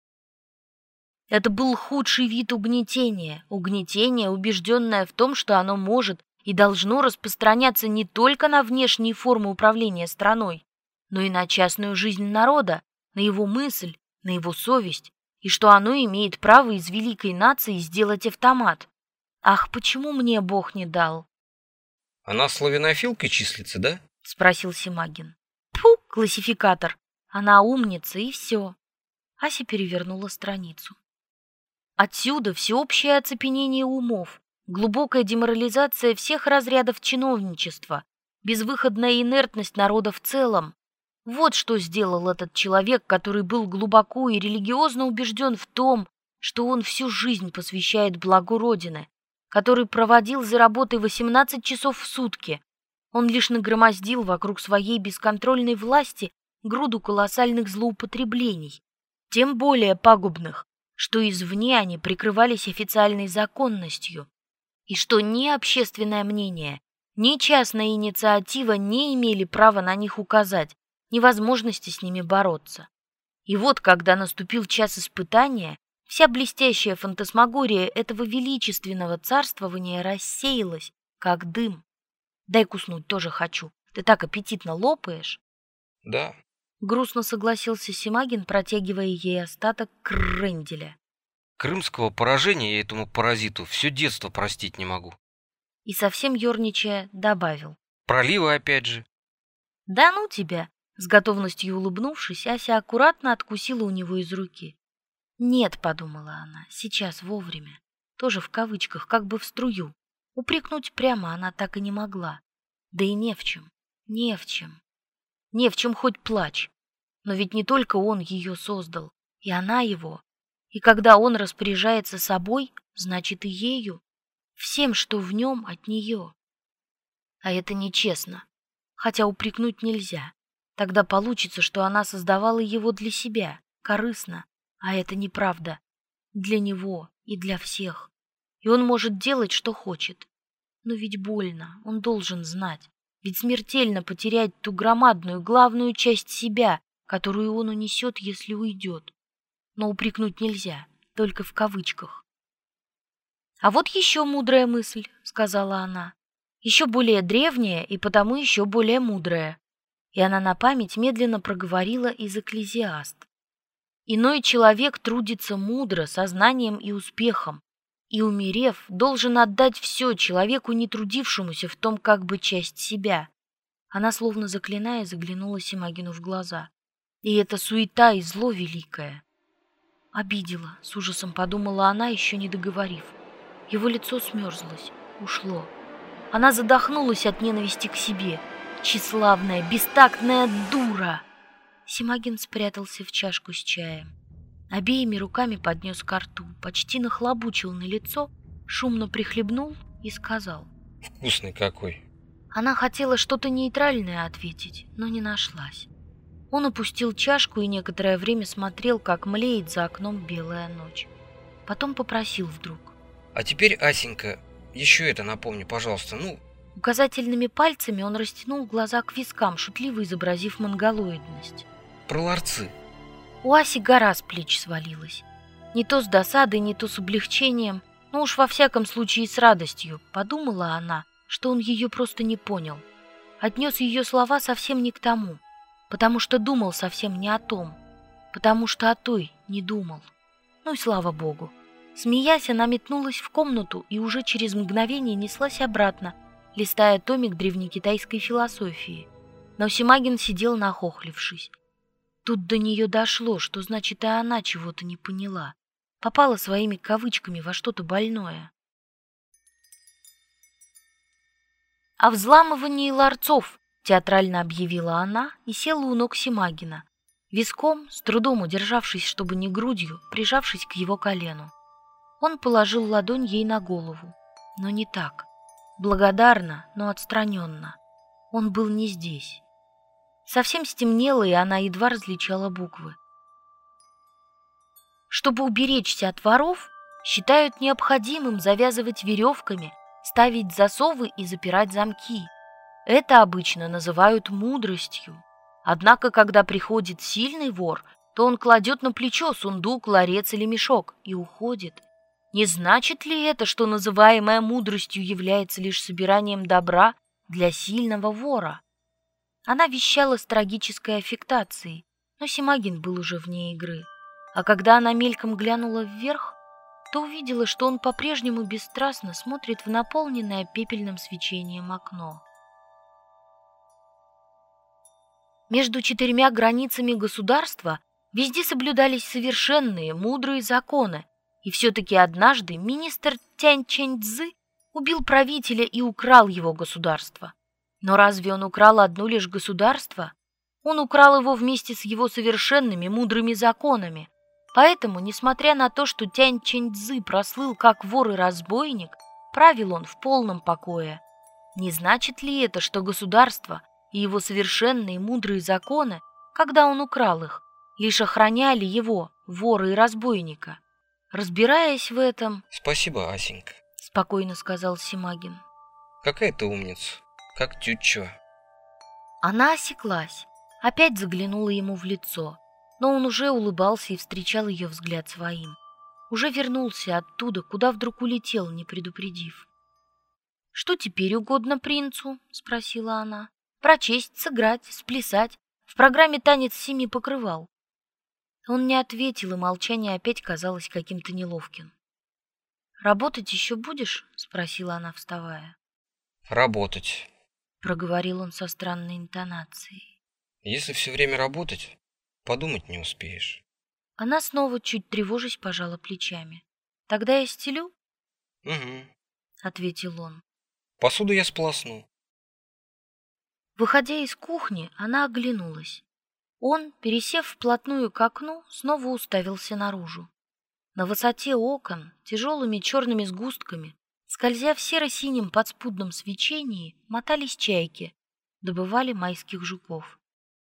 Это был худший вид угнетения. Угнетение, убежденное в том, что оно может и должно распространяться не только на внешние формы управления страной, но и на частную жизнь народа, на его мысль, на его совесть, и что оно имеет право из великой нации сделать автомат. Ах, почему мне Бог не дал? Она славянофилкой числится, да? — спросил Симагин. Фу, классификатор. Она умница, и все. Ася перевернула страницу. Отсюда всеобщее оцепенение умов, глубокая деморализация всех разрядов чиновничества, безвыходная инертность народа в целом. Вот что сделал этот человек, который был глубоко и религиозно убежден в том, что он всю жизнь посвящает благу Родины, который проводил за работой 18 часов в сутки. Он лишь нагромоздил вокруг своей бесконтрольной власти груду колоссальных злоупотреблений, тем более пагубных, что извне они прикрывались официальной законностью, и что ни общественное мнение, ни частная инициатива не имели права на них указать, ни возможности с ними бороться. И вот, когда наступил час испытания, вся блестящая фантасмагория этого величественного царствования рассеялась, как дым. «Дай куснуть, тоже хочу. Ты так аппетитно лопаешь». Да. Грустно согласился Симагин, протягивая ей остаток кренделя. Крымского поражения я этому паразиту все детство простить не могу. И совсем ерничая добавил. Проливы опять же. «Да ну тебя!» С готовностью улыбнувшись, Ася аккуратно откусила у него из руки. «Нет», — подумала она, — «сейчас вовремя». Тоже в кавычках, как бы в струю. Упрекнуть прямо она так и не могла. Да и не в чем. Не в чем хоть плачь. Но ведь не только он ее создал, и она его. И когда он распоряжается собой, значит и ею. Всем, что в нем, от нее. А это нечестно. Хотя упрекнуть нельзя. Тогда получится, что она создавала его для себя, корыстно. А это неправда. Для него и для всех. И он может делать, что хочет. Но ведь больно, он должен знать. Ведь смертельно потерять ту громадную, главную часть себя, которую он унесет, если уйдет. Но упрекнуть нельзя, только в кавычках. «А вот еще мудрая мысль», — сказала она. «Еще более древняя и потому еще более мудрая». И она на память медленно проговорила из Экклезиаст. «Иной человек трудится мудро, сознанием и успехом, и, умерев, должен отдать все человеку, не трудившемуся в том как бы часть себя». Она, словно заклиная, заглянула Симагину в глаза. «И это суета и зло великое». «Обидела», — с ужасом подумала она, еще не договорив. Его лицо смерзлось, ушло. Она задохнулась от ненависти к себе. Тщеславная, бестактная дура! Симагин спрятался в чашку с чаем. Обеими руками поднес ко рту, почти нахлобучил на лицо, шумно прихлебнул и сказал. Вкусный какой. Она хотела что-то нейтральное ответить, но не нашлась. Он опустил чашку и некоторое время смотрел, как млеет за окном белая ночь. Потом попросил вдруг. А теперь, Асенька, еще это напомни, пожалуйста, Указательными пальцами он растянул глаза к вискам, шутливо изобразив монголоидность. Про ларцы. У Аси гора с плеч свалилась. Не то с досадой, не то с облегчением, но уж во всяком случае с радостью. Подумала она, что он ее просто не понял. Отнес ее слова совсем не к тому, потому что думал совсем не о том, потому что о той не думал. Ну и слава богу. Смеясь, она метнулась в комнату и уже через мгновение неслась обратно, листая томик древнекитайской философии. Но Симагин сидел нахохлившись. Тут до нее дошло, что значит и она чего-то не поняла. Попала своими кавычками во что-то больное. «О взламывании ларцов», — театрально объявила она и села у ног Симагина, виском, с трудом удержавшись, чтобы не грудью, прижавшись к его колену. Он положил ладонь ей на голову, но не так. Благодарно, но отстраненно. Он был не здесь. Совсем стемнело, и она едва различала буквы. Чтобы уберечься от воров, считают необходимым завязывать веревками, ставить засовы и запирать замки. Это обычно называют мудростью. Однако, когда приходит сильный вор, то он кладет на плечо сундук, ларец или мешок и уходит. Не значит ли это, что называемое мудростью является лишь собиранием добра для сильного вора? Она вещала с трагической аффектацией, но Симагин был уже вне игры. А когда она мельком глянула вверх, то увидела, что он по-прежнему бесстрастно смотрит в наполненное пепельным свечением окно. Между 4 границами государства везде соблюдались совершенные, мудрые законы, и все-таки однажды министр Тянь Чэнь-Цзы убил правителя и украл его государство. Но разве он украл одно лишь государство? Он украл его вместе с его совершенными, мудрыми законами. Поэтому, несмотря на то, что Тянь Чэнь-Цзы прослыл как вор и разбойник, правил он в полном покое. Не значит ли это, что государство и его совершенные и мудрые законы, когда он украл их, лишь охраняли его, вора и разбойника? Разбираясь в этом... Спасибо, Асенька. Спокойно сказал Симагин. Какая ты умница, как тютчева. Она осеклась, опять заглянула ему в лицо, но он уже улыбался и встречал ее взгляд своим. Уже вернулся оттуда, куда вдруг улетел, не предупредив. «Что теперь угодно принцу?» — спросила она. «Прочесть, сыграть, сплясать. В программе танец семи покрывал». Он не ответил, и молчание опять казалось каким-то неловким. «Работать еще будешь?» — спросила она, вставая. Работать. Проговорил он со странной интонацией. Если все время работать, подумать не успеешь. Она снова, чуть тревожась, пожала плечами. «Тогда я стелю?» Угу. — ответил он. Посуду я сполосну. Выходя из кухни, она оглянулась. Он, пересев вплотную к окну, снова уставился наружу. На высоте окон, тяжелыми черными сгустками, скользя в серо-синем подспудном свечении, мотались чайки, добывали майских жуков.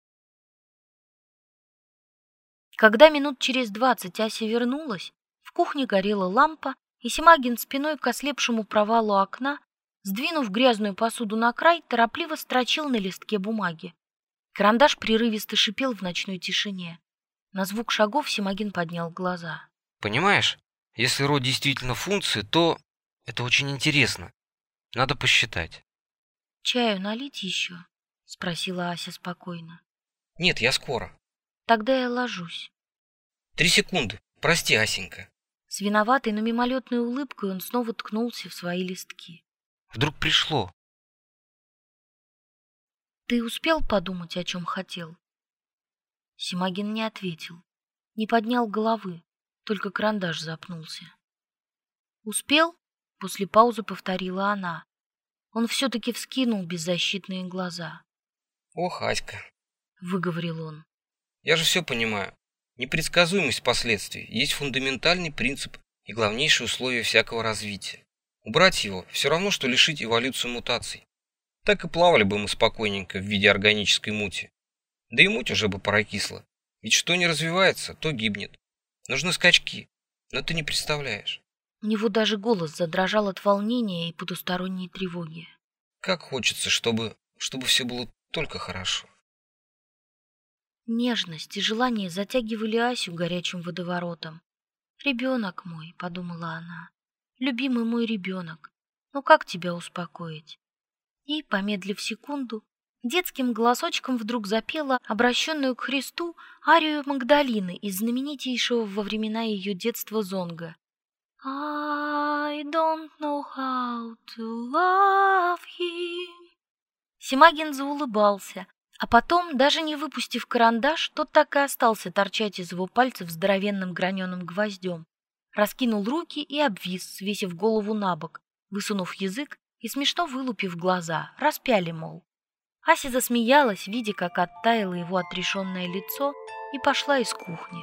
Когда минут через 20 Ася вернулась, в кухне горела лампа, и Симагин спиной к ослепшему провалу окна, сдвинув грязную посуду на край, торопливо строчил на листке бумаги. Карандаш прерывисто шипел в ночной тишине. На звук шагов Симагин поднял глаза. Понимаешь, если род действительно функции, то это очень интересно. Надо посчитать. «Чаю налить еще?» — спросила Ася спокойно. Нет, я скоро. «Тогда я ложусь». 3 секунды. Прости, Асенька. С виноватой, но мимолетной улыбкой он снова ткнулся в свои листки. Вдруг пришло. «Ты успел подумать, о чем хотел?» Симагин не ответил, не поднял головы, только карандаш запнулся. «Успел?» — после паузы повторила она. Он все-таки вскинул беззащитные глаза. Ох, Аська, Выговорил он. я же все понимаю. Непредсказуемость последствий есть фундаментальный принцип и главнейшее условие всякого развития. Убрать его все равно, что лишить эволюцию мутаций. Так и плавали бы мы спокойненько в виде органической мути. Да и муть уже бы прокисла. Ведь что не развивается, то гибнет. Нужны скачки, но ты не представляешь. У него даже голос задрожал от волнения и потусторонней тревоги. Как хочется, чтобы все было только хорошо. Нежность и желание затягивали Асю горячим водоворотом. «Ребенок мой», — подумала она, — «любимый мой ребенок, ну как тебя успокоить?» И, помедлив секунду, детским голосочком вдруг запела обращенную к Христу арию Магдалины из знаменитейшего во времена ее детства зонга. «I don't know how to love him». Симагин заулыбался, а потом, даже не выпустив карандаш, тот так и остался торчать из его пальцев здоровенным граненым гвоздем. Раскинул руки и обвис, свесив голову на бок, высунув язык и смешно вылупив глаза, распяли, мол. Ася засмеялась, видя, как оттаяло его отрешенное лицо, и пошла из кухни.